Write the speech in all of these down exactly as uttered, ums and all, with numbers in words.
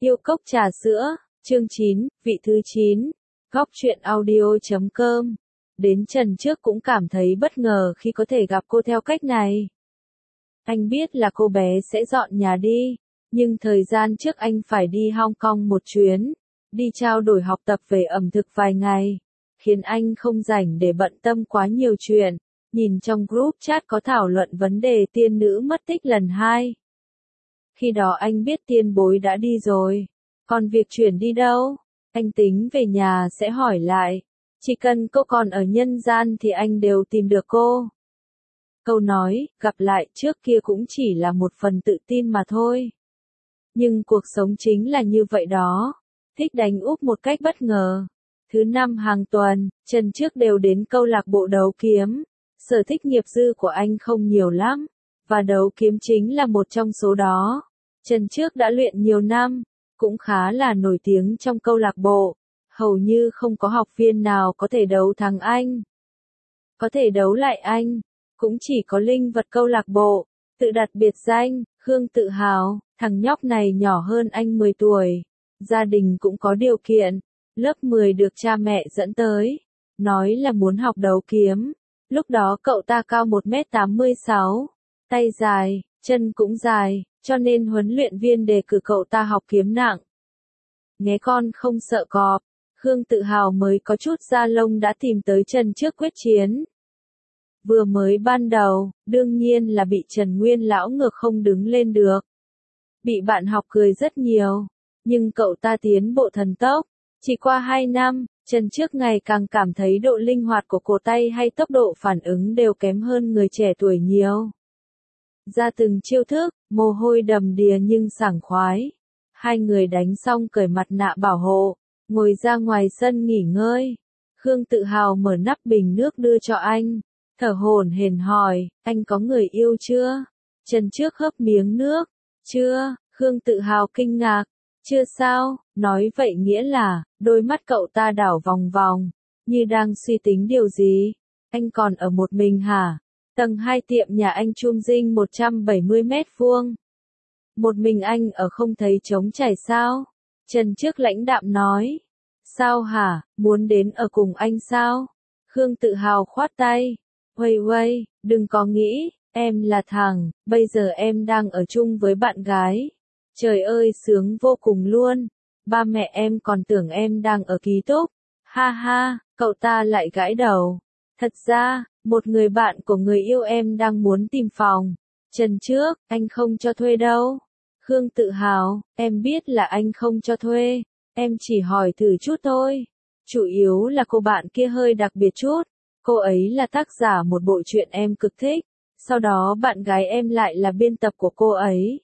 Yêu cốc trà sữa, chương chín, vị thứ chín, góc truyện audio chấm com. Đến Trần trước cũng cảm thấy bất ngờ khi có thể gặp cô theo cách này. Anh biết là cô bé sẽ dọn nhà đi, nhưng thời gian trước anh phải đi Hong Kong một chuyến, đi trao đổi học tập về ẩm thực vài ngày, khiến anh không rảnh để bận tâm quá nhiều chuyện. Nhìn trong group chat có thảo luận vấn đề tiên nữ mất tích lần hai. Khi đó anh biết tiên bối đã đi rồi, còn việc chuyển đi đâu, anh tính về nhà sẽ hỏi lại. Chỉ cần cô còn ở nhân gian thì anh đều tìm được cô. Câu nói, gặp lại trước kia cũng chỉ là một phần tự tin mà thôi. Nhưng cuộc sống chính là như vậy đó, thích đánh úp một cách bất ngờ. Thứ năm hàng tuần, Trần trước đều đến câu lạc bộ đấu kiếm. Sở thích nghiệp dư của anh không nhiều lắm, và đấu kiếm chính là một trong số đó. Trần trước đã luyện nhiều năm, cũng khá là nổi tiếng trong câu lạc bộ. Hầu như không có học viên nào có thể đấu thắng anh. Có thể đấu lại anh, cũng chỉ có linh vật câu lạc bộ, tự đặt biệt danh, Khương Tự Hào. Thằng nhóc này nhỏ hơn anh mười tuổi, gia đình cũng có điều kiện, lớp mười được cha mẹ dẫn tới, nói là muốn học đấu kiếm. Lúc đó cậu ta cao một mét tám mươi sáu, tay dài, chân cũng dài, cho nên huấn luyện viên đề cử cậu ta học kiếm nặng. Nghe con không sợ cọp, Khương Tự Hào mới có chút da lông đã tìm tới Trần trước quyết chiến. Vừa mới ban đầu, đương nhiên là bị Trần Nguyên lão ngược không đứng lên được. Bị bạn học cười rất nhiều, nhưng cậu ta tiến bộ thần tốc. Chỉ qua hai năm, Trần trước ngày càng cảm thấy độ linh hoạt của cổ tay hay tốc độ phản ứng đều kém hơn người trẻ tuổi nhiều. Ra từng chiêu thức, mồ hôi đầm đìa nhưng sảng khoái. Hai người đánh xong cởi mặt nạ bảo hộ, ngồi ra ngoài sân nghỉ ngơi. Khương Tự Hào mở nắp bình nước đưa cho anh, thở hổn hển hỏi, anh có người yêu chưa? Trần trước hớp miếng nước, chưa. Khương Tự Hào kinh ngạc, chưa sao, nói vậy nghĩa là, đôi mắt cậu ta đảo vòng vòng, như đang suy tính điều gì. Anh còn ở một mình hả? Tầng hai tiệm nhà anh Trung Dinh một trăm bảy mươi mét vuông. Một mình anh ở không thấy trống trải sao? Trần trước lãnh đạm nói. Sao hả, muốn đến ở cùng anh sao? Khương Tự Hào khoát tay. Uây uây, đừng có nghĩ, em là thằng, bây giờ em đang ở chung với bạn gái. Trời ơi sướng vô cùng luôn, ba mẹ em còn tưởng em đang ở ký túc. Ha ha, cậu ta lại gãi đầu. Thật ra, một người bạn của người yêu em đang muốn tìm phòng. Trần trước, anh không cho thuê đâu. Khương Tự Hào, em biết là anh không cho thuê, em chỉ hỏi thử chút thôi. Chủ yếu là cô bạn kia hơi đặc biệt chút, cô ấy là tác giả một bộ truyện em cực thích, sau đó bạn gái em lại là biên tập của cô ấy.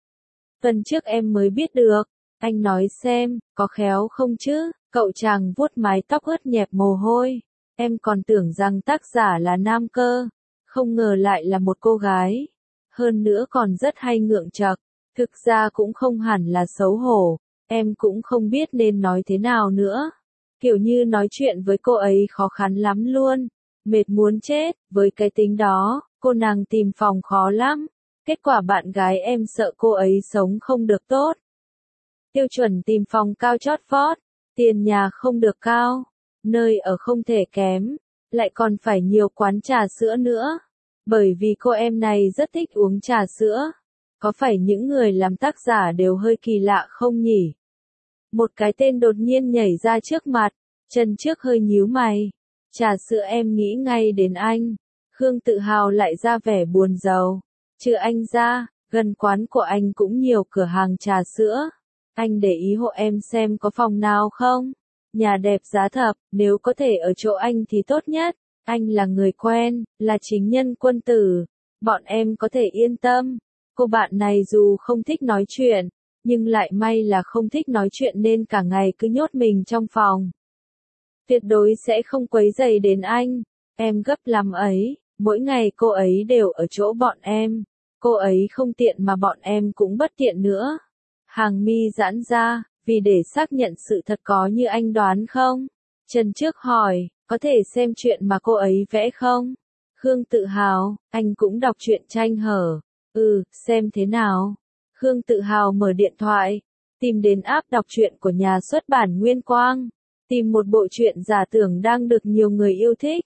Tuần trước em mới biết được, anh nói xem, có khéo không chứ? Cậu chàng vuốt mái tóc ướt nhẹp mồ hôi. Em còn tưởng rằng tác giả là nam cơ, không ngờ lại là một cô gái. Hơn nữa còn rất hay ngượng chậc, thực ra cũng không hẳn là xấu hổ, em cũng không biết nên nói thế nào nữa. Kiểu như nói chuyện với cô ấy khó khăn lắm luôn, mệt muốn chết, với cái tính đó, cô nàng tìm phòng khó lắm. Kết quả bạn gái em sợ cô ấy sống không được tốt. Tiêu chuẩn tìm phòng cao chót vót, tiền nhà không được cao, nơi ở không thể kém, lại còn phải nhiều quán trà sữa nữa. Bởi vì cô em này rất thích uống trà sữa. Có phải những người làm tác giả đều hơi kỳ lạ không nhỉ? Một cái tên đột nhiên nhảy ra trước mặt, Trần trước hơi nhíu mày. Trà sữa em nghĩ ngay đến anh. Khương Tự Hào lại ra vẻ buồn rầu. Trừ anh ra, gần quán của anh cũng nhiều cửa hàng trà sữa. Anh để ý hộ em xem có phòng nào không? Nhà đẹp giá thấp, nếu có thể ở chỗ anh thì tốt nhất. Anh là người quen, là chính nhân quân tử. Bọn em có thể yên tâm. Cô bạn này dù không thích nói chuyện, nhưng lại may là không thích nói chuyện nên cả ngày cứ nhốt mình trong phòng. Tuyệt đối sẽ không quấy rầy đến anh. Em gấp lắm ấy, mỗi ngày cô ấy đều ở chỗ bọn em. Cô ấy không tiện mà bọn em cũng bất tiện nữa. Hàng mi giãn ra, vì để xác nhận sự thật có như anh đoán không? Trần trước hỏi, có thể xem chuyện mà cô ấy vẽ không? Khương Tự Hào, anh cũng đọc truyện tranh hở. Ừ, xem thế nào? Khương Tự Hào mở điện thoại, Tìm đến app đọc truyện của nhà xuất bản Nguyên Quang. Tìm một bộ truyện giả tưởng đang được nhiều người yêu thích.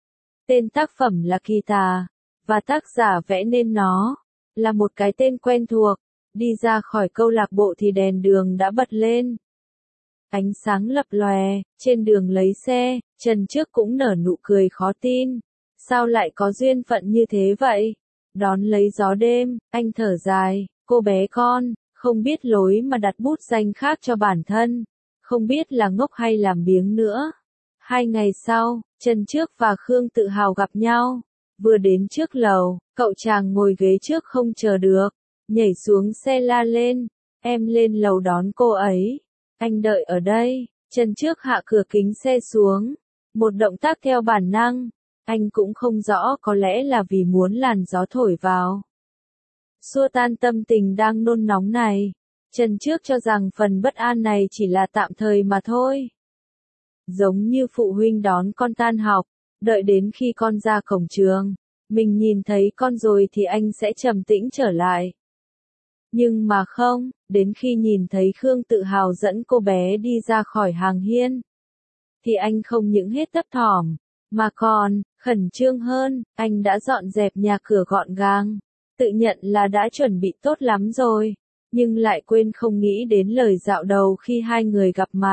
Tên tác phẩm là Kỳ Tà, và tác giả vẽ nên nó, là một cái tên quen thuộc. Đi ra khỏi câu lạc bộ thì đèn đường đã bật lên. Ánh sáng lập lòe, trên đường lấy xe, Trần Trước cũng nở nụ cười khó tin. Sao lại có duyên phận như thế vậy? Đón lấy gió đêm, anh thở dài, cô bé con, không biết lối mà đặt bút danh khác cho bản thân, không biết là ngốc hay làm biếng nữa. Hai ngày sau, Trần Trước và Khương Tự Hào gặp nhau. Vừa đến trước lầu, cậu chàng ngồi ghế trước không chờ được, nhảy xuống xe la lên, em lên lầu đón cô ấy. Anh đợi ở đây. Trần Trước hạ cửa kính xe xuống, một động tác theo bản năng, anh cũng không rõ, có lẽ là vì muốn làn gió thổi vào, xua tan tâm tình đang nôn nóng này. Trần Trước cho rằng phần bất an này chỉ là tạm thời mà thôi. Giống như phụ huynh đón con tan học, đợi đến khi con ra cổng trường, mình nhìn thấy con rồi thì anh sẽ trầm tĩnh trở lại. Nhưng mà không, đến khi nhìn thấy Khương Tự Hào dẫn cô bé đi ra khỏi hàng hiên, thì anh không những hết thấp thỏm, mà còn khẩn trương hơn. Anh đã dọn dẹp nhà cửa gọn gàng, tự nhận là đã chuẩn bị tốt lắm rồi, nhưng lại quên không nghĩ đến lời dạo đầu khi hai người gặp mặt.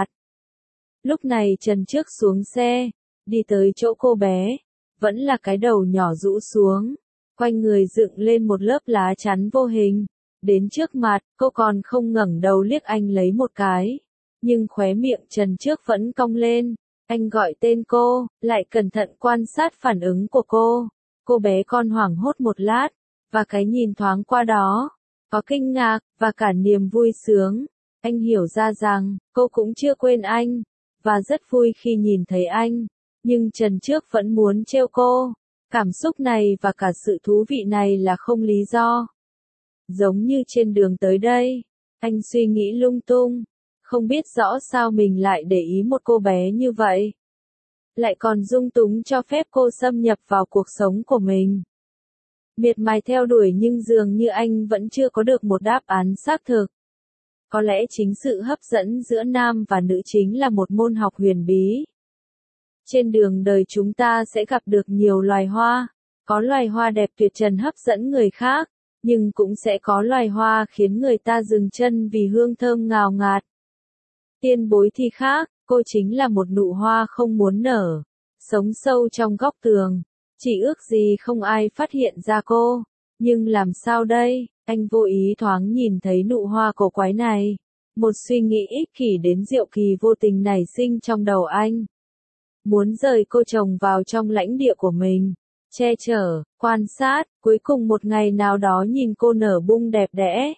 Lúc này Trần Trước xuống xe, đi tới chỗ cô bé, vẫn là cái đầu nhỏ rũ xuống, quanh người dựng lên một lớp lá chắn vô hình. Đến trước mặt, cô còn không ngẩng đầu liếc anh lấy một cái, nhưng khóe miệng Trần Trước vẫn cong lên. Anh gọi tên cô, lại cẩn thận quan sát phản ứng của cô. Cô bé con hoảng hốt một lát, và cái nhìn thoáng qua đó, có kinh ngạc, và cả niềm vui sướng. Anh hiểu ra rằng, cô cũng chưa quên anh, và rất vui khi nhìn thấy anh. Nhưng Trần Trước vẫn muốn trêu cô. Cảm xúc này và cả sự thú vị này là không lý do. Giống như trên đường tới đây, anh suy nghĩ lung tung, không biết rõ sao mình lại để ý một cô bé như vậy. Lại còn dung túng cho phép cô xâm nhập vào cuộc sống của mình. Miệt mài theo đuổi nhưng dường như anh vẫn chưa có được một đáp án xác thực. Có lẽ chính sự hấp dẫn giữa nam và nữ chính là một môn học huyền bí. Trên đường đời chúng ta sẽ gặp được nhiều loài hoa. Có loài hoa đẹp tuyệt trần hấp dẫn người khác, nhưng cũng sẽ có loài hoa khiến người ta dừng chân vì hương thơm ngào ngạt. Tiên Bối thì khác, cô chính là một nụ hoa không muốn nở, sống sâu trong góc tường, chỉ ước gì không ai phát hiện ra cô. Nhưng làm sao đây, anh vô ý thoáng nhìn thấy nụ hoa cổ quái này. Một suy nghĩ ích kỷ đến diệu kỳ vô tình nảy sinh trong đầu anh. Muốn rời cô chồng vào trong lãnh địa của mình, che chở, quan sát, cuối cùng một ngày nào đó nhìn cô nở bung đẹp đẽ.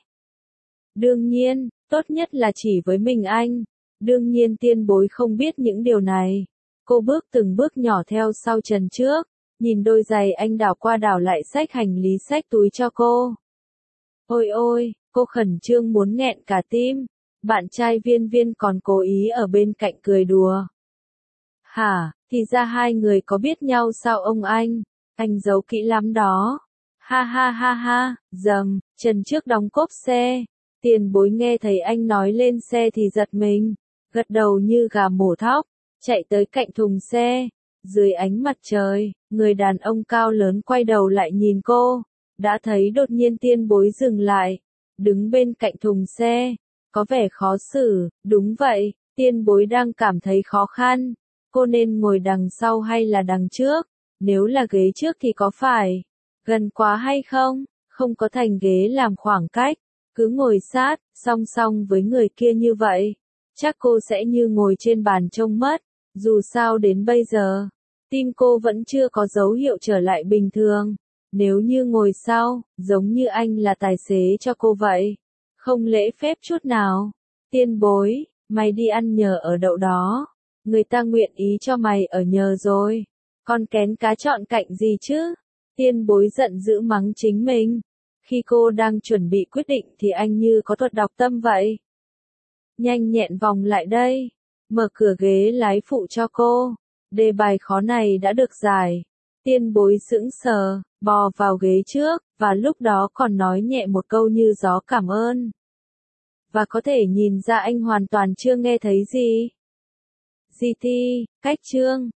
Đương nhiên, tốt nhất là chỉ với mình anh. Đương nhiên Tiên Bối không biết những điều này. Cô bước từng bước nhỏ theo sau Trần Trước, nhìn đôi giày anh đảo qua đảo lại xách hành lý xách túi cho cô. Ôi ôi, cô khẩn trương muốn nghẹn cả tim. Bạn trai Viên Viên còn cố ý ở bên cạnh cười đùa. Hả, thì ra hai người có biết nhau sao ông anh? Anh giấu kỹ lắm đó. Ha ha ha ha, dầm, Trần Trước đóng cốp xe. Tiền Bối nghe thấy anh nói lên xe thì giật mình, gật đầu như gà mổ thóc, chạy tới cạnh thùng xe. Dưới ánh mặt trời, người đàn ông cao lớn quay đầu lại nhìn cô, đã thấy đột nhiên Tiên Bối dừng lại, đứng bên cạnh thùng xe, có vẻ khó xử. Đúng vậy, Tiên Bối đang cảm thấy khó khăn. Cô nên ngồi đằng sau hay là đằng trước? Nếu là ghế trước thì có phải gần quá hay không? Không có thành ghế làm khoảng cách, cứ ngồi sát, song song với người kia như vậy. Chắc cô sẽ như ngồi trên bàn trông mất. Dù sao đến bây giờ, tim cô vẫn chưa có dấu hiệu trở lại bình thường. Nếu như ngồi sau, giống như anh là tài xế cho cô vậy. Không lễ phép chút nào. Tiên Bối, mày đi ăn nhờ ở đậu đó. Người ta nguyện ý cho mày ở nhờ rồi. Con kén cá chọn cạnh gì chứ? Tiên Bối giận dữ mắng chính mình. Khi cô đang chuẩn bị quyết định thì anh như có thuật đọc tâm vậy. Nhanh nhẹn vòng lại đây. Mở cửa ghế lái phụ cho cô. Đề bài khó này đã được giải. Tiên Bối sững sờ, bò vào ghế trước, và lúc đó còn nói nhẹ một câu như gió cảm ơn. Và có thể nhìn ra anh hoàn toàn chưa nghe thấy gì. giê tê, cách chương.